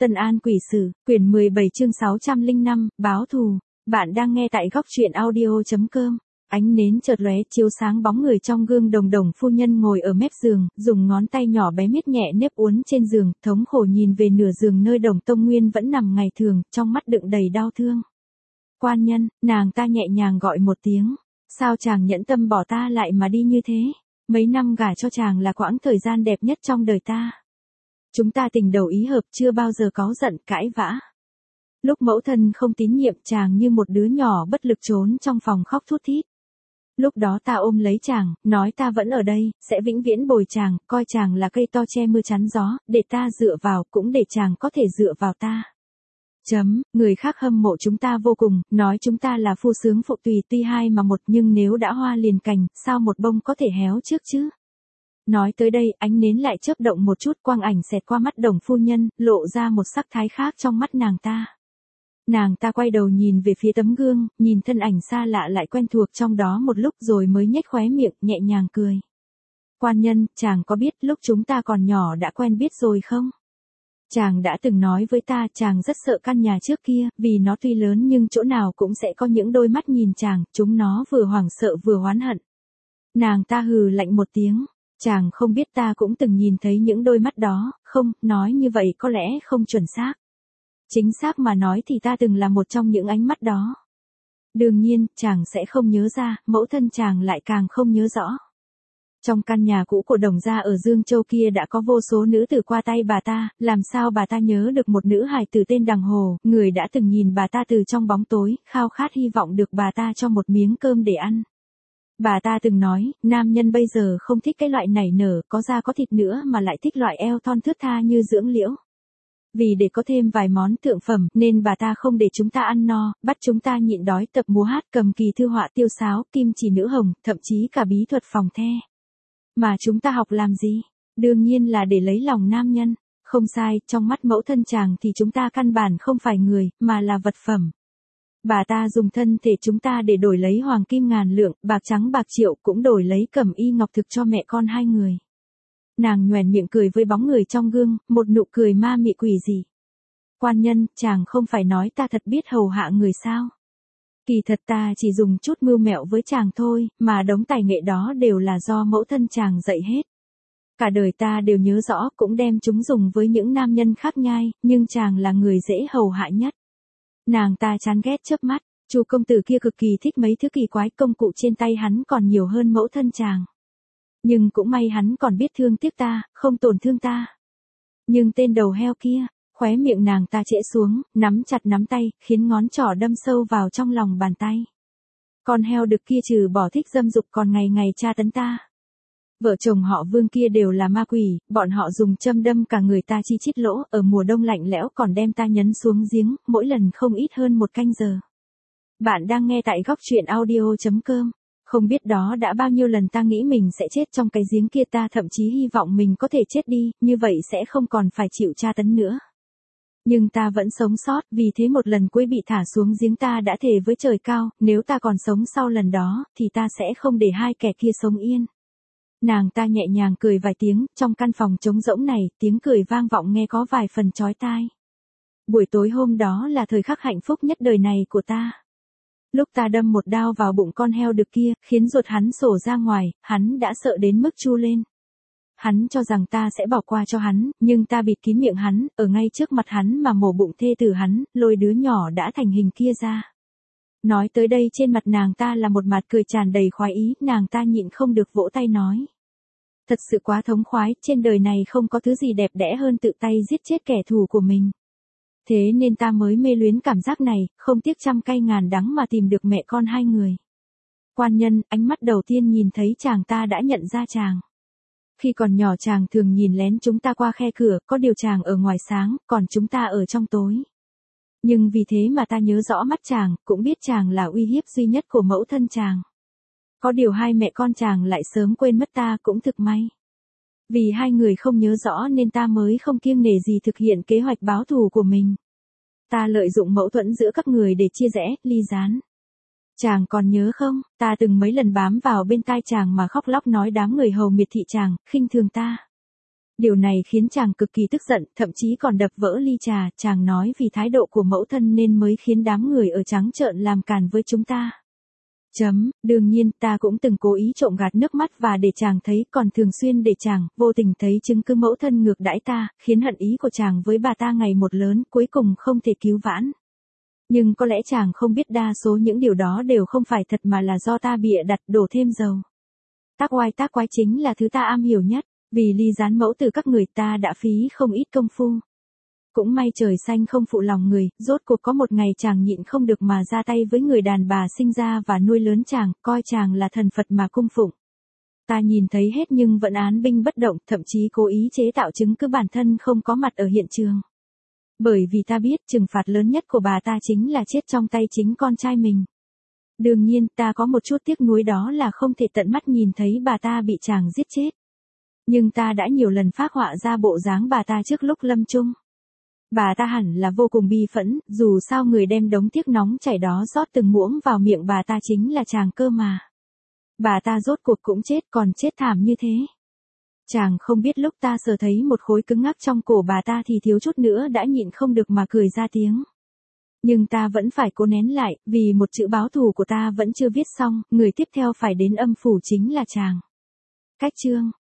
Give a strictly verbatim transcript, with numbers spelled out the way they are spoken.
Tân An Quỷ Sử, quyển mười bảy chương sáu trăm lẻ năm, báo thù. Bạn đang nghe tại góc truyện audio chấm com. Ánh nến chợt lóe chiếu sáng bóng người trong gương. Đồng Đồng phu nhân ngồi ở mép giường, dùng ngón tay nhỏ bé miết nhẹ nếp uốn trên giường, thống khổ nhìn về nửa giường nơi Đồng Tông Nguyên vẫn nằm ngày thường, trong mắt đựng đầy đau thương. Quan nhân, nàng ta nhẹ nhàng gọi một tiếng. Sao chàng nhẫn tâm bỏ ta lại mà đi như thế? Mấy năm gả cho chàng là quãng thời gian đẹp nhất trong đời ta. Chúng ta tình đầu ý hợp, chưa bao giờ cáu giận cãi vã. Lúc mẫu thân không tín nhiệm, chàng như một đứa nhỏ bất lực trốn trong phòng khóc thút thít. Lúc đó ta ôm lấy chàng, nói ta vẫn ở đây, sẽ vĩnh viễn bồi chàng, coi chàng là cây to che mưa chắn gió, để ta dựa vào, cũng để chàng có thể dựa vào ta. Chấm, người khác hâm mộ chúng ta vô cùng, nói chúng ta là phu sướng phụ tùy, tuy hai mà một, nhưng nếu đã hoa liền cành, sao một bông có thể héo trước chứ? Nói tới đây, ánh nến lại chớp động một chút, quang ảnh xẹt qua mắt Đồng phu nhân, lộ ra một sắc thái khác trong mắt nàng ta. Nàng ta quay đầu nhìn về phía tấm gương, nhìn thân ảnh xa lạ lại quen thuộc trong đó một lúc rồi mới nhếch khóe miệng, nhẹ nhàng cười. Quan nhân, chàng có biết lúc chúng ta còn nhỏ đã quen biết rồi không? Chàng đã từng nói với ta, chàng rất sợ căn nhà trước kia, vì nó tuy lớn nhưng chỗ nào cũng sẽ có những đôi mắt nhìn chàng, chúng nó vừa hoảng sợ vừa oán hận. Nàng ta hừ lạnh một tiếng. Chàng không biết ta cũng từng nhìn thấy những đôi mắt đó, không, nói như vậy có lẽ không chuẩn xác. Chính xác mà nói thì ta từng là một trong những ánh mắt đó. Đương nhiên, chàng sẽ không nhớ ra, mẫu thân chàng lại càng không nhớ rõ. Trong căn nhà cũ của Đồng gia ở Dương Châu kia đã có vô số nữ tử qua tay bà ta, làm sao bà ta nhớ được một nữ hài tử tên Đằng Hồ, người đã từng nhìn bà ta từ trong bóng tối, khao khát hy vọng được bà ta cho một miếng cơm để ăn. Bà ta từng nói, nam nhân bây giờ không thích cái loại nảy nở, có da có thịt nữa mà lại thích loại eo thon thướt tha như dưỡng liễu. Vì để có thêm vài món thượng phẩm, nên bà ta không để chúng ta ăn no, bắt chúng ta nhịn đói tập múa hát, cầm kỳ thư họa tiêu sáo, kim chỉ nữ hồng, thậm chí cả bí thuật phòng the. Mà chúng ta học làm gì? Đương nhiên là để lấy lòng nam nhân. Không sai, trong mắt mẫu thân chàng thì chúng ta căn bản không phải người, mà là vật phẩm. Bà ta dùng thân thể chúng ta để đổi lấy hoàng kim ngàn lượng, bạc trắng bạc triệu, cũng đổi lấy cẩm y ngọc thực cho mẹ con hai người. Nàng nhoẻn miệng cười với bóng người trong gương, một nụ cười ma mị quỷ dị. Quan nhân, chàng không phải nói ta thật biết hầu hạ người sao? Kỳ thật ta chỉ dùng chút mưu mẹo với chàng thôi, mà đống tài nghệ đó đều là do mẫu thân chàng dạy hết. Cả đời ta đều nhớ rõ, cũng đem chúng dùng với những nam nhân khác nhai, nhưng chàng là người dễ hầu hạ nhất. Nàng ta chán ghét chớp mắt, Chu công tử kia cực kỳ thích mấy thứ kỳ quái, công cụ trên tay hắn còn nhiều hơn mẫu thân chàng. Nhưng cũng may hắn còn biết thương tiếc ta, không tổn thương ta. Nhưng tên đầu heo kia, khóe miệng nàng ta trễ xuống, nắm chặt nắm tay, khiến ngón trỏ đâm sâu vào trong lòng bàn tay. Con heo đực kia trừ bỏ thích dâm dục còn ngày ngày tra tấn ta. Vợ chồng họ Vương kia đều là ma quỷ, bọn họ dùng châm đâm cả người ta chi chít lỗ, ở mùa đông lạnh lẽo còn đem ta nhấn xuống giếng, mỗi lần không ít hơn một canh giờ. Bạn đang nghe tại góc truyện audio chấm com. Không biết đó đã bao nhiêu lần ta nghĩ mình sẽ chết trong cái giếng kia, ta thậm chí hy vọng mình có thể chết đi, như vậy sẽ không còn phải chịu tra tấn nữa. Nhưng ta vẫn sống sót, vì thế một lần cuối bị thả xuống giếng ta đã thề với trời cao, nếu ta còn sống sau lần đó, thì ta sẽ không để hai kẻ kia sống yên. Nàng ta nhẹ nhàng cười vài tiếng, trong căn phòng trống rỗng này, tiếng cười vang vọng nghe có vài phần chói tai. Buổi tối hôm đó là thời khắc hạnh phúc nhất đời này của ta. Lúc ta đâm một đao vào bụng con heo đực kia, khiến ruột hắn sổ ra ngoài, hắn đã sợ đến mức chu lên. Hắn cho rằng ta sẽ bỏ qua cho hắn, nhưng ta bịt kín miệng hắn, ở ngay trước mặt hắn mà mổ bụng thê tử hắn, lôi đứa nhỏ đã thành hình kia ra. Nói tới đây trên mặt nàng ta là một mặt cười tràn đầy khoái ý, nàng ta nhịn không được vỗ tay nói. Thật sự quá thống khoái, trên đời này không có thứ gì đẹp đẽ hơn tự tay giết chết kẻ thù của mình. Thế nên ta mới mê luyến cảm giác này, không tiếc trăm cay ngàn đắng mà tìm được mẹ con hai người. Quan nhân, ánh mắt đầu tiên nhìn thấy chàng ta đã nhận ra chàng. Khi còn nhỏ chàng thường nhìn lén chúng ta qua khe cửa, có điều chàng ở ngoài sáng, còn chúng ta ở trong tối. Nhưng vì thế mà ta nhớ rõ mắt chàng, cũng biết chàng là uy hiếp duy nhất của mẫu thân chàng. Có điều hai mẹ con chàng lại sớm quên mất ta, cũng thực may. Vì hai người không nhớ rõ nên ta mới không kiêng nể gì thực hiện kế hoạch báo thù của mình. Ta lợi dụng mâu thuẫn giữa các người để chia rẽ, ly gián. Chàng còn nhớ không, ta từng mấy lần bám vào bên tai chàng mà khóc lóc nói đám người hầu miệt thị chàng, khinh thường ta. Điều này khiến chàng cực kỳ tức giận, thậm chí còn đập vỡ ly trà, chàng nói vì thái độ của mẫu thân nên mới khiến đám người ở trắng trợn làm càn với chúng ta. Chấm, đương nhiên, ta cũng từng cố ý trộm gạt nước mắt và để chàng thấy, còn thường xuyên để chàng, vô tình thấy chứng cứ mẫu thân ngược đãi ta, khiến hận ý của chàng với bà ta ngày một lớn, cuối cùng không thể cứu vãn. Nhưng có lẽ chàng không biết đa số những điều đó đều không phải thật mà là do ta bịa đặt đổ thêm dầu. Tác oai tác quái chính là thứ ta am hiểu nhất, vì ly gián mẫu từ các người ta đã phí không ít công phu. Cũng may trời xanh không phụ lòng người, rốt cuộc có một ngày chàng nhịn không được mà ra tay với người đàn bà sinh ra và nuôi lớn chàng, coi chàng là thần Phật mà cung phụng. Ta nhìn thấy hết nhưng vẫn án binh bất động, thậm chí cố ý chế tạo chứng cứ bản thân không có mặt ở hiện trường. Bởi vì ta biết trừng phạt lớn nhất của bà ta chính là chết trong tay chính con trai mình. Đương nhiên ta có một chút tiếc nuối đó là không thể tận mắt nhìn thấy bà ta bị chàng giết chết. Nhưng ta đã nhiều lần phác họa ra bộ dáng bà ta trước lúc lâm chung. Bà ta hẳn là vô cùng bi phẫn, dù sao người đem đống tiếc nóng chảy đó rót từng muỗng vào miệng bà ta chính là chàng cơ mà. Bà ta rốt cuộc cũng chết, còn chết thảm như thế. Chàng không biết lúc ta sờ thấy một khối cứng ngắc trong cổ bà ta thì thiếu chút nữa đã nhịn không được mà cười ra tiếng. Nhưng ta vẫn phải cố nén lại, vì một chữ báo thù của ta vẫn chưa viết xong, người tiếp theo phải đến âm phủ chính là chàng. Cách chương